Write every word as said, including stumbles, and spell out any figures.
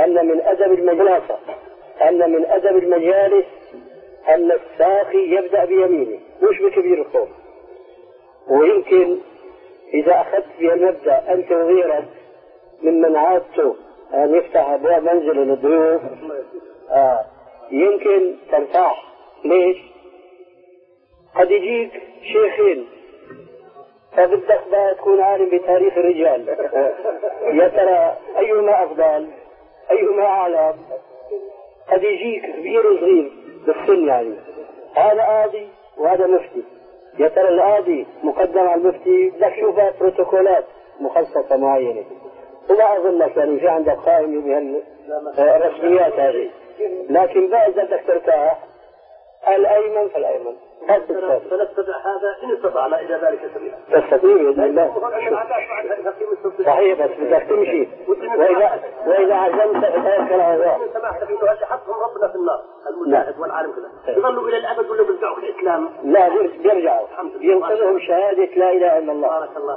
أن من أدب المجلس أن من أدب المجالس أن الساقي يبدأ بيمينه مش بكبير الصوت. ويمكن إذا أخذت بمبدأ أنت وغيرك ممن عادته أن يفتح أبواب منزل للضيوف آه يمكن ترتاح. ليش؟ قد يجيك شيخين فبدك بقى تكون عالم بتاريخ الرجال يا ترى أيهما أفضل أيهما أعلى؟ قد يجيك كبير وصغير بالسن يعني هذا قاضي وهذا مفتي، يا ترى القاضي مقدم على المفتي لك يوفى بروتوكولات مخصصة معينة وما أظن لك يعني في عندك قائمة بهالرسميات هذه، لكن بقى إذا بدك ترتاح الأيمن فالأيمن. فنتبع هذا إن استطعنا إلى ذلك سبيلا. تستطيع بإذن الله. صحيح بس بدك تمشي وإذا وإذا عزمت فتوكل على الله. سمعت في هذا حطهم ربنا في النار المجاهد والعالم كذا يظلوا إلى الأبد ولا بيرجعوا في الإسلام؟ لا بيرجعوا ينقذهم شهادة لا إله إلا الله. بارك الله.